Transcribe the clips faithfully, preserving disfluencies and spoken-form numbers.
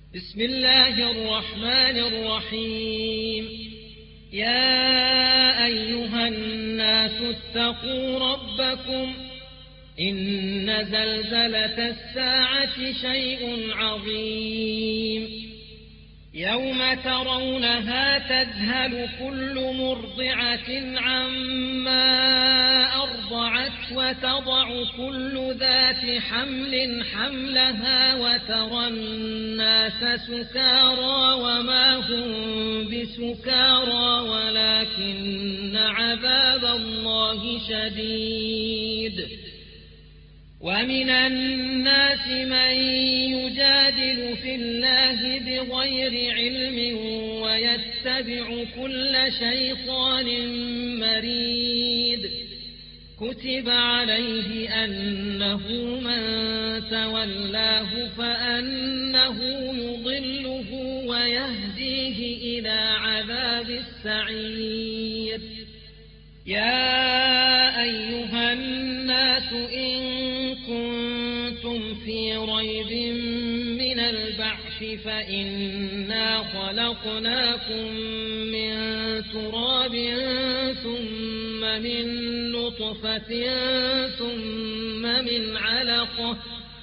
بسم الله الرحمن الرحيم. يا أيها الناس اتقوا ربكم إن زلزلة الساعة شيء عظيم يوم ترونها تذهل كل مرضعة عما أرضعت وتضع كل ذات حمل حملها وترى الناس سكارى وما هم بسكارى ولكن عذاب الله شديد. ومن الناس من يجادل في الله بغير علم ويتبع كل شيطان مريد. كتب عليه أنه من تولاه فأنه يضله ويهديه إلى عذاب السعير. يا أيها الناس إن كنتم في ريب من البعث فإنا خلقناكم من تراب ثم من نطفة ثم من علقة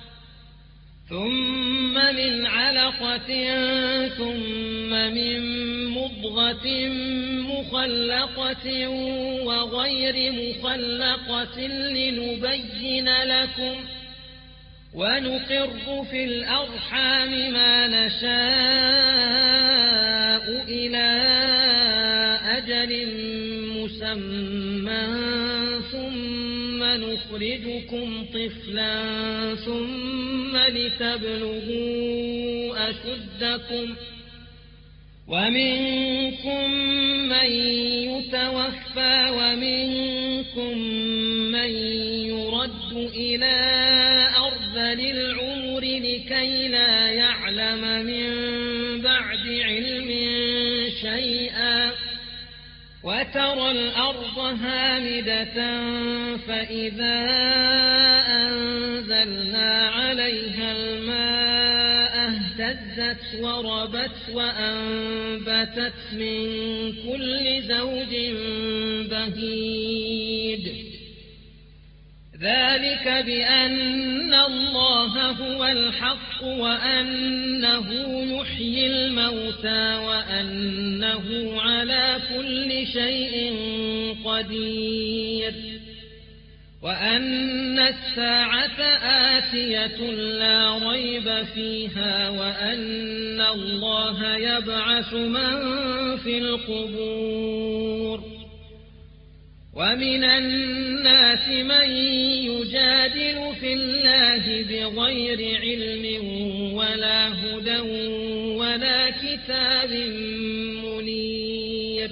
ثم من علقة ثم من مضغة مخلقة وغير مخلقة لنبين لكم ونقر في الأرحام ما نشاء إلى أجل مسمى ثم نخرجكم طفلا ثم لتبلغوا أشدكم ومنكم من يتوفى ومنكم من يرد إلى أرذل العمر لكي لا يعلم من بعد علم شيئا. وترى الأرض هامدة فإذا أنزلنا عليها الماء اهتزت وربت وأنبتت من كل زوج بهيج. ذلك بأن الله هو الحق وأنه يحيي الموتى وأنه على كل شيء قدير وأن الساعة آتية لا ريب فيها وأن الله يبعث من في القبور. ومن الناس من يجادل في الله بغير علم ولا هدى ولا كتاب منير.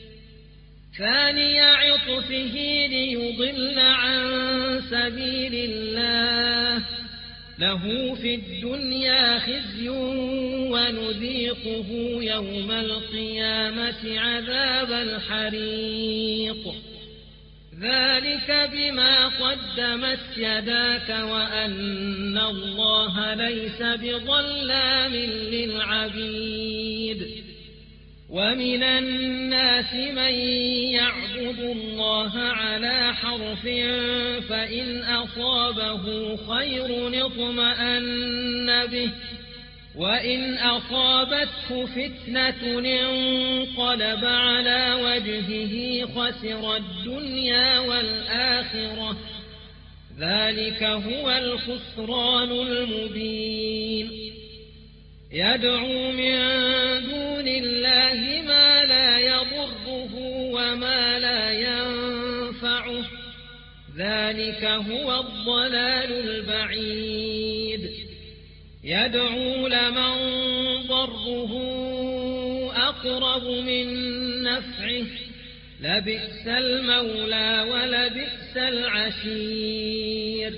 ثاني عطفه ليضل عن سبيل الله له في الدنيا خزي ونذيقه يوم القيامة عذاب الحريق. ذلك بما قدمت يداك وأن الله ليس بظلام للعبيد. ومن الناس من يعبد الله على حرف فإن أصابه خير اطمأن به وإن أصابته فتنة انقلب على وجهه خسر الدنيا والآخرة. ذلك هو الخسران المبين. يدعو من دون الله ما لا يضره وما لا ينفعه. ذلك هو الضلال البعيد. يدعو لمن ضره أقرب من نفعه لبئس المولى ولبئس العشير.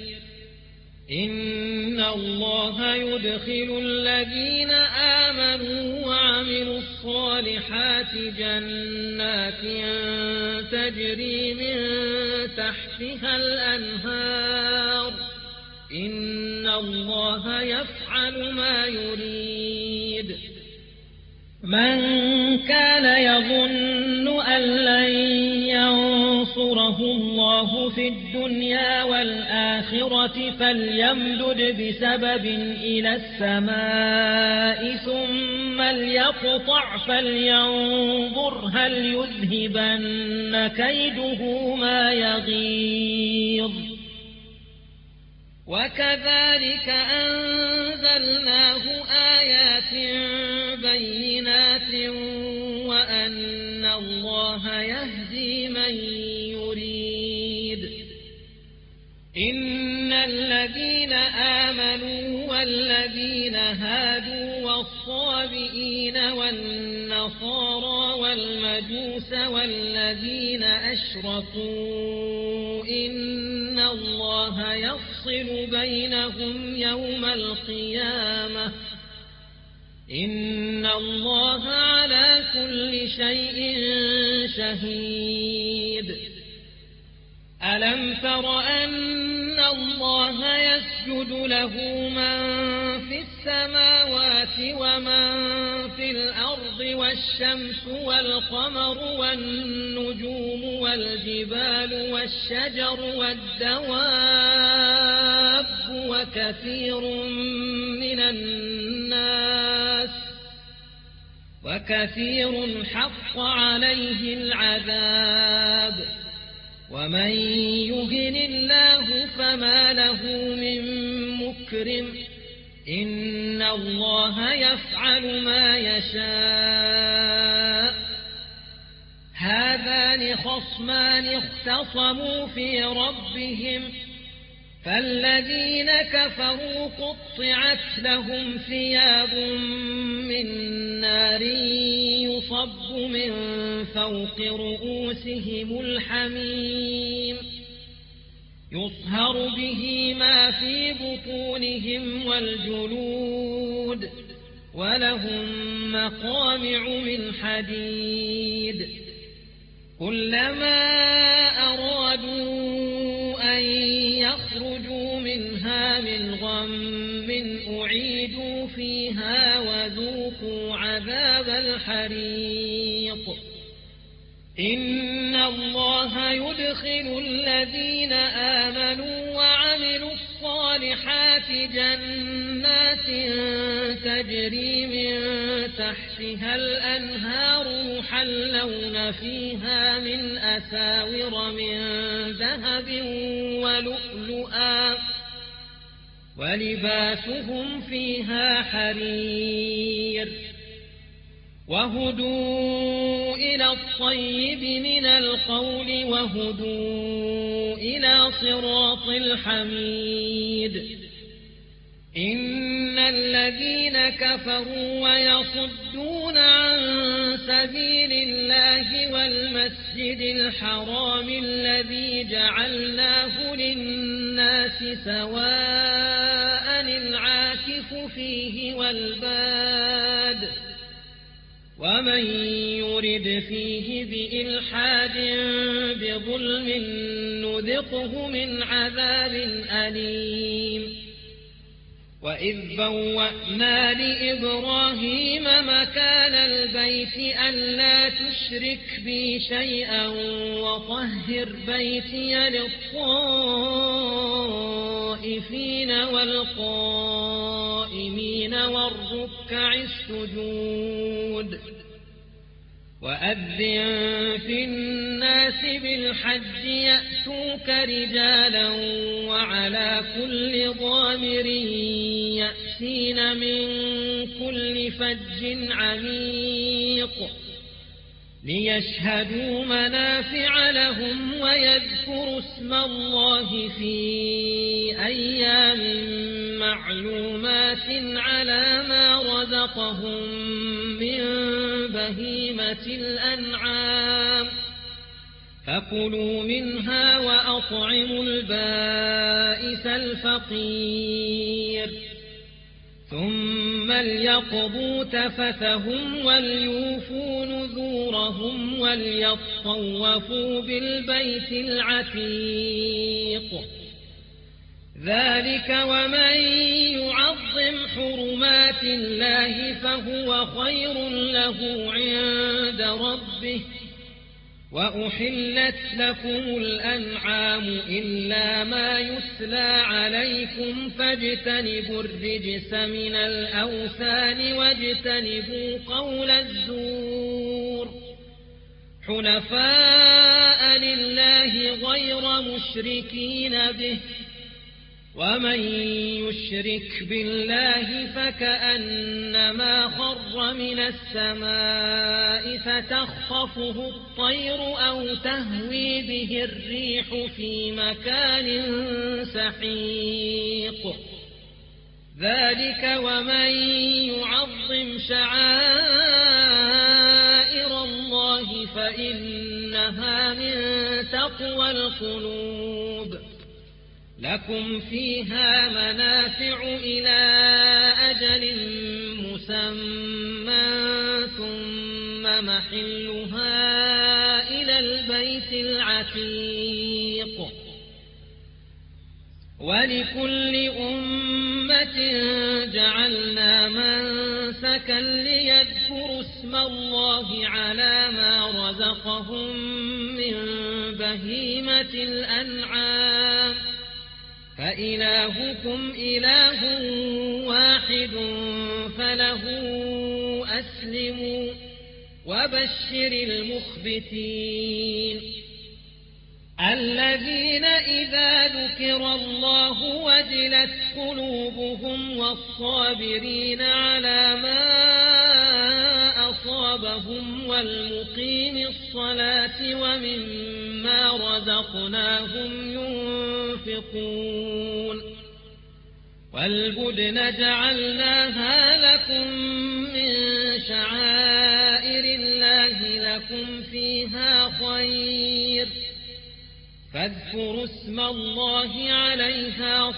إن الله يدخل الذين آمنوا وعملوا الصالحات جنات تجري من تحتها الأنهار إن الله يفعل ما يريد. من كان يظن أن لن ينصره الله في الدنيا والآخرة فليمدد بسبب إلى السماء ثم ليقطع فلينظر هل يذهبن كيده ما يغيظ وكذلك أنزلناه آيات بينات وأن الله يهدي من يريد إن الذين آمنوا والذين هادوا والصابئين والنصارى والمجوس والذين أشركوا إن الله يفصل بينهم يوم القيامة إن الله على كل شيء شهيد ألم تر أن الله يسجد له من في السماوات ومن في الأرض والشمس والقمر والنجوم والجبال والشجر والدواب وكثير من الناس وكثير حق عليه العذاب ومن يهن الله فما له من مكرم إن الله يفعل ما يشاء هذان خصمان اختصموا في ربهم فالذين كفروا قطعت لهم ثياب من نار يصب من فوق رؤوسهم الحميم يصهر به ما في بطونهم والجلود ولهم مقامع من حديد كلما أرادوا أن يخرجوا منها من غم أعيدوا فيها وذوقوا عذاب الحريق إن الله يدخل الذين آمنوا وعملوا الصالحات جنات تجري من تحتها الأنهار يحلون فيها من أساور من ذهب ولؤلؤا ولباسهم فيها حرير وهدوا إلى الطيب من القول وهدوا إلى صراط الحميد إن الذين كفروا ويصدون عن سبيل الله والمسجد الحرام الذي جعلناه للناس سواء العاكف فيه والباد ومن يرد فيه بإلحاد بظلم نذقه من عذاب أليم وإذ بوأنا لإبراهيم مكان البيت ألا تشرك بي شيئا وطهر بيتي للطائفين والقائمين والركع السجود وأذن في الناس بالحج يأتوك رجالا وعلى كل ضامر يأتين من كل فج عميق ليشهدوا منافع لهم ويذكروا اسم الله في أيام معلومات على ما رزقهم من بهيمة الأنعام فكلوا منها وأطعموا البائس الفقير ثم ليقضوا تفثهم وليوفوا نذورهم وليطوفوا بالبيت العتيق ذلك ومن يعظم حرمات الله فهو خير له عند ربه. وأحلت لكم الأنعام إلا ما يتلى عليكم فاجتنبوا الرجس من الأوثان واجتنبوا قول الزور حنفاء لله غير مشركين به. ومن يشرك بالله فكأنما خر من السماء فتخطفه الطير أو تهوي به الريح في مكان سحيق. ذلك ومن يعظم شعائر الله فإنها من تقوى القلوب. لكم فيها منافع إلى أجل مسمى ثم محلها إلى البيت العتيق. ولكل أمة جعلنا منسكا ليذكروا اسم الله على ما رزقهم من بهيمة الأنعام فإلهكم إله واحد فله أسلموا وبشر المخبتين الذين إذا ذكر الله وجلت قلوبهم والصابرين على ما أصابهم والمقيم الصلاة ومما رزقناهم ينفقون. والبدن جعلناها لكم من شعائر الله لكم فيها خير فاذكروا اسم الله عليها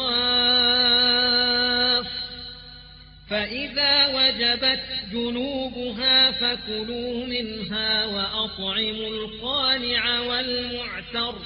صواف. فإذا وجبت جنوبها فكلوا منها وأطعموا القانع والمعتر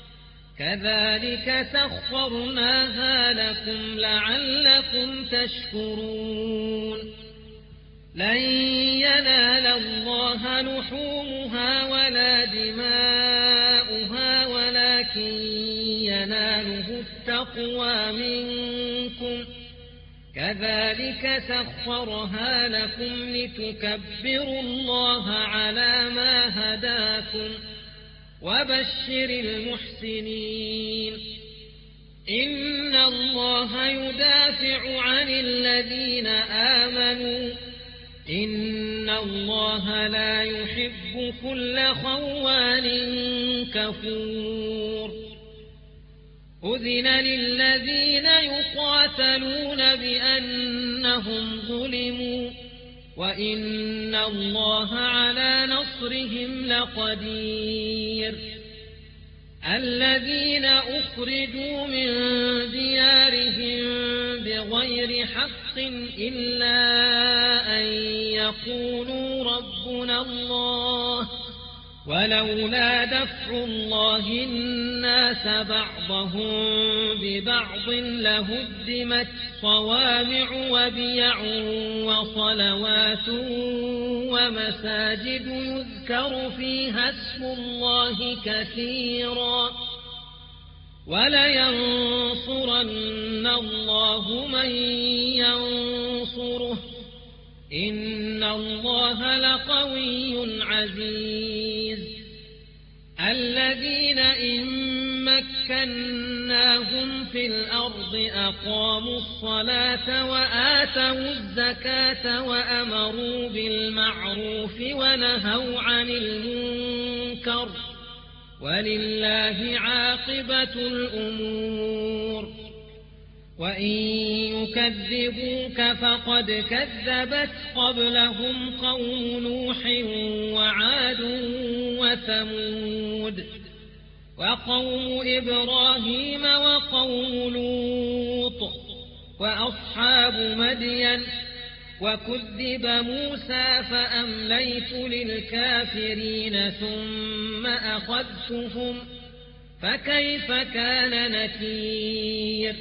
كذلك سخرناها لكم لعلكم تشكرون. لن ينال الله لحومها ولا دماؤها ولكن يناله التقوى منكم كذلك سخرها لكم لتكبروا الله على ما هداكم وبشر المحسنين. إن الله يدافع عن الذين آمنوا إن الله لا يحب كل خوان كفور. أذن للذين يقاتلون بأنهم ظلموا وإن الله على نصرهم لقدير. الذين أخرجوا من ديارهم بغير حق إلا أن يقولوا ربنا الله ولولا دفع الله الناس بعضهم ببعض لهدمت صوامع وبيع وصلوات ومساجد يذكر فيها اسم الله كثيرا ولينصرن الله من ينصره إن الله لقوي عزيز. الذين إن مكناهم في الأرض أقاموا الصلاة وآتوا الزكاة وأمروا بالمعروف ونهوا عن المنكر ولله عاقبة الأمور. وإن يكذبوك فقد كذبت قبلهم قوم نوح وعاد وثمود وقوم إبراهيم وقوم لوط وأصحاب مدين وكذب موسى فأمليت للكافرين ثم أخذتهم فكيف كان نكير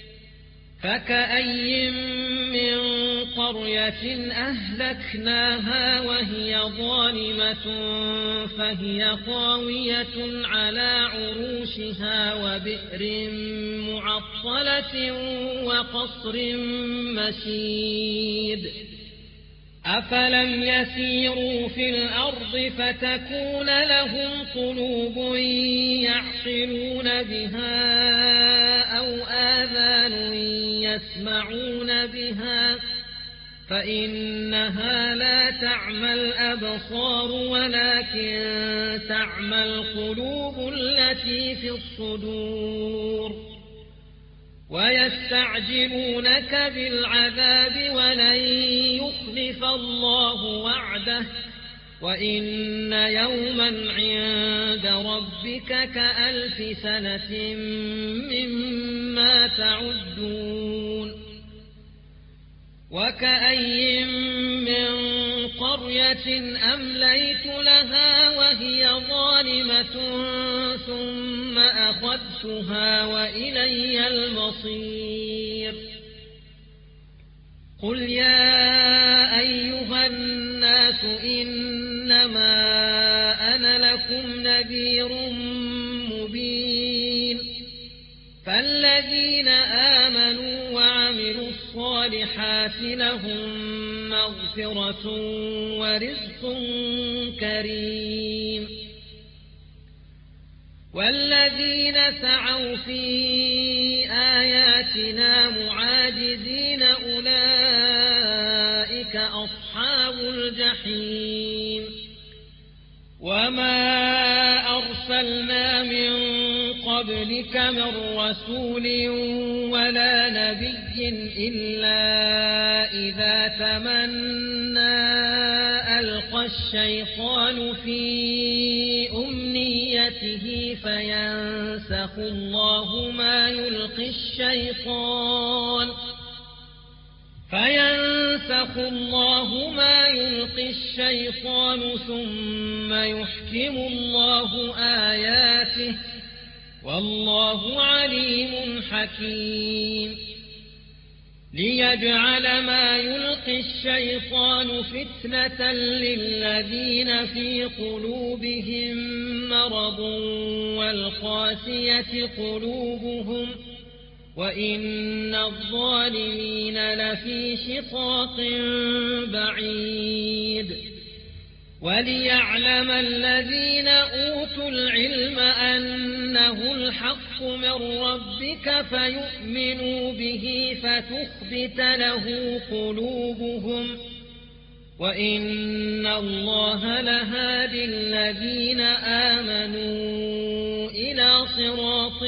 فكأي من قرية أهلكناها وهي ظالمة فهي خاوية على عروشها وبئر معطلة وقصر مشيد أفلم يسيروا في الأرض فتكون لهم قلوب يعقلون بها أو آذان يسمعون بها فإنها لا تعمى الأبصار ولكن تعمى القلوب التي في الصدور ويستعجلونك بالعذاب ولن يخلف الله وعده وإن يوما عند ربك كألف سنة مما تعدون وكأي من قرية أمليت لها وهي ظالمة ثم أخذتها وإلي المصير قل يا أيها الناس إنما أنا لكم نذير مبين فالذين آمنوا وعملوا الصالحات لهم مغفرة ورزق كريم والذين سعوا في آياتنا معاجزين أولئك أصحاب الجحيم وما أرسلنا من قبلك من رسول ولا نبي إلا إذا تمنى ألقى الشيطان في أمنيته فينسخ الله ما يلقي الشيطان فينسخ الله ما يلقي الشيطان ثم يحكم الله آياته والله عليم حكيم ليجعل ما يلقي الشيطان فتنة للذين في قلوبهم مرض والقاسية قلوبهم وإن الظالمين لفي شقاق بعيد وليعلم الذين أوتوا العلم أنه الحق من ربك فيؤمنوا به فتخبت له قلوبهم وإن الله لهادي الذين آمنوا إلى صراط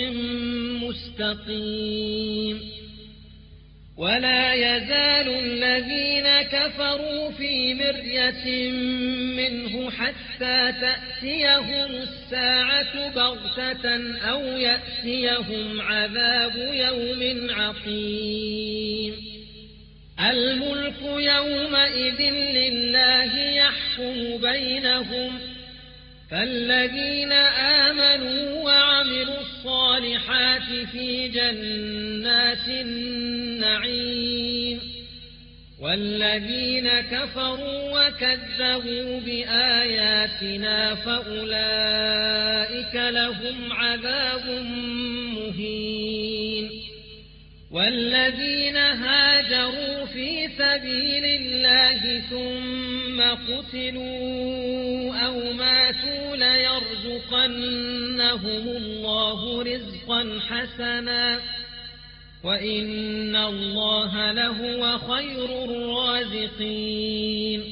مستقيم ولا يزال الذين كفروا في مرية منه حتى تأتيهم الساعة بغتة أو يأتيهم عذاب يوم عقيم الملك يومئذ لله يحكم بينهم فالذين آمنوا وعملوا الصالحات في جنات النعيم والذين كفروا وكذبوا بآياتنا فأولئك لهم عذاب مهين والذين هاجروا في سبيل الله ثم قتلوا أو ماتوا ليرزقنهم الله رزقا حسنا وإن الله لهو خير الرازقين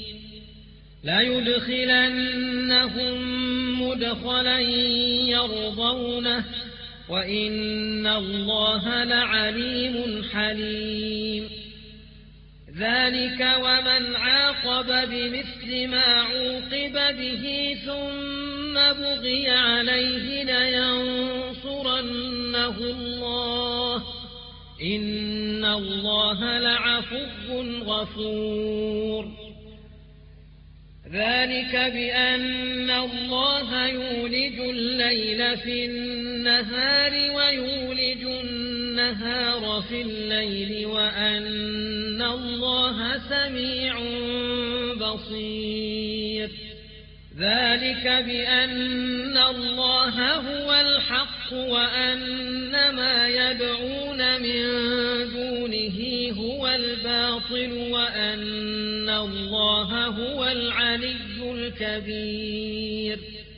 ليدخلنهم مدخلا يرضونه وإن الله لعليم حليم ذلك ومن عاقب بمثل ما عوقب به ثم بغي عليه لينصرنه الله إن الله لعفو غفور ذلك بأن الله يولج الليل في النهار ويولج النهار في الليل وأن الله سميع بصير ذلك بأن الله هو الحق وأن ما يدعون من دونه هو الباطل وأن الله هو العلي الكبير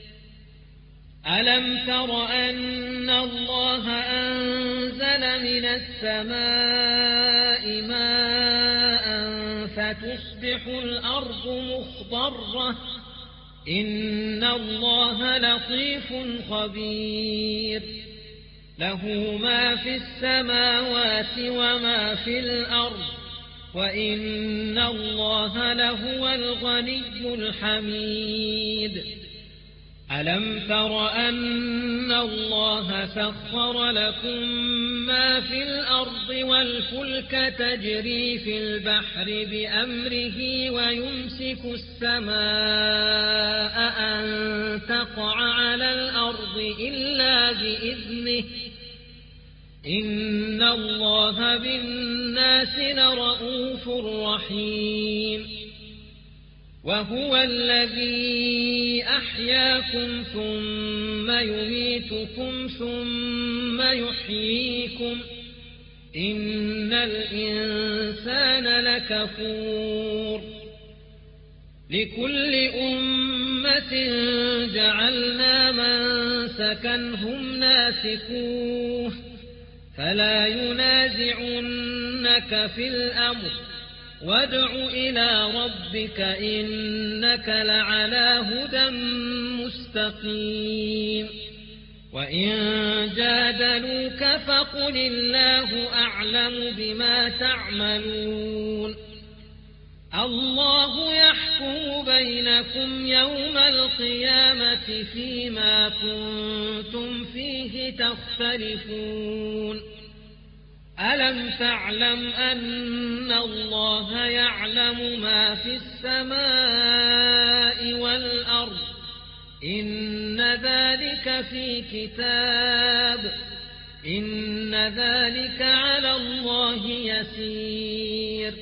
ألم تر أن الله أنزل من السماء ماء فتصبح الأرض مخضرة إن الله لطيف خبير له ما في السماوات وما في الأرض وإن الله لهو الغني الحميد ألم تر أن الله سخر لكم ما في الأرض والفلك تجري في البحر بأمره ويمسك السماء أن تقع على الأرض إلا بإذنه إن الله بالناس لرءوف رحيم وهو الذي أحياكم ثم يميتكم ثم يحييكم إن الإنسان لكفور لكل أمة جعلنا منسكا هم ناسكوه فلا ينازعنك في الأمر وادع إلى ربك إنك لعلى هدى مستقيم وإن جادلوك فقل الله أعلم بما تعملون الله يحكم بينكم يوم القيامة فيما كنتم فيه تختلفون ألم تعلم أن الله يعلم ما في السماء والأرض إن ذلك في كتاب إن ذلك على الله يسير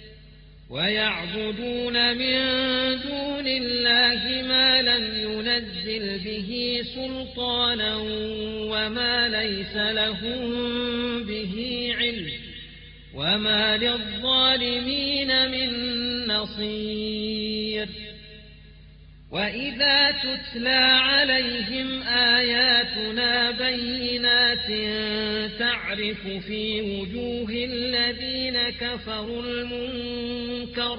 ويعبدون من دون الله ما لم ينزل به سلطانا وما ليس لهم به علم وما للظالمين من نصير وإذا تتلى عليهم آياتنا بينات تعرف في وجوه الذين كفروا المنكر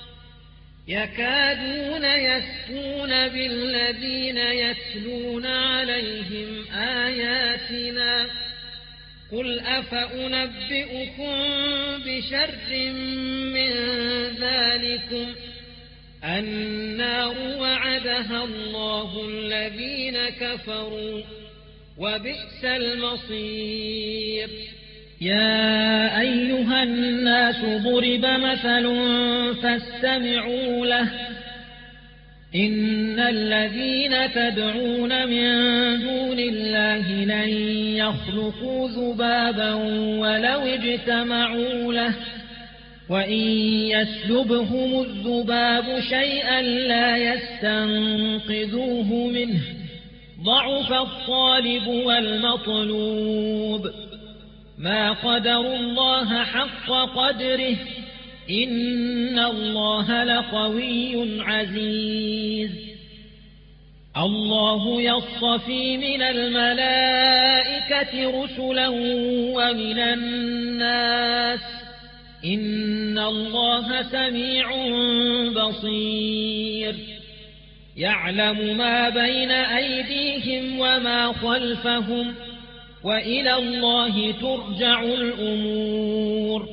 يكادون يسطون بالذين يتلون عليهم آياتنا قل أفأنبئكم بشر من ذلكم النار وعدها الله الذين كفروا وبئس المصير يا أيها الناس ضرب مثل فاستمعوا له إن الذين تدعون من دون الله لن يخلقوا ذبابا ولو اجتمعوا له وإن يسلبهم الذباب شيئا لا يستنقذوه منه ضعف الطالب والمطلوب ما قدروا الله حق قدره إن الله لقوي عزيز الله يصطفي من الملائكة رسلا ومن الناس إن الله سميع بصير يعلم ما بين أيديهم وما خلفهم وإلى الله ترجع الأمور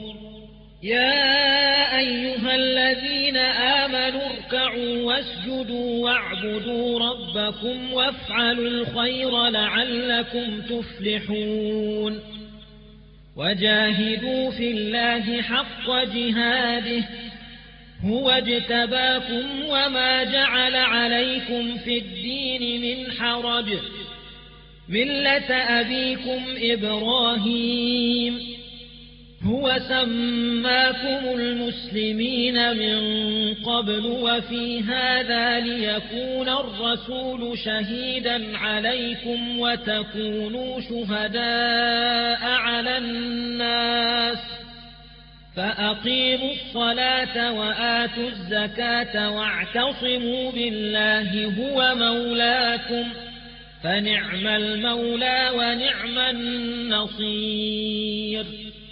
يا أيها الذين آمنوا اركعوا واسجدوا واعبدوا ربكم وافعلوا الخير لعلكم تفلحون وجاهدوا في الله حق جهاده هو اجتباكم وما جعل عليكم في الدين من حرج ملة أبيكم إبراهيم هو سماكم المسلمين من قبل وفي هذا ليكون الرسول شهيدا عليكم وتكونوا شهداء على الناس فأقيموا الصلاة وآتوا الزكاة واعتصموا بالله هو مولاكم فنعم المولى ونعم النصير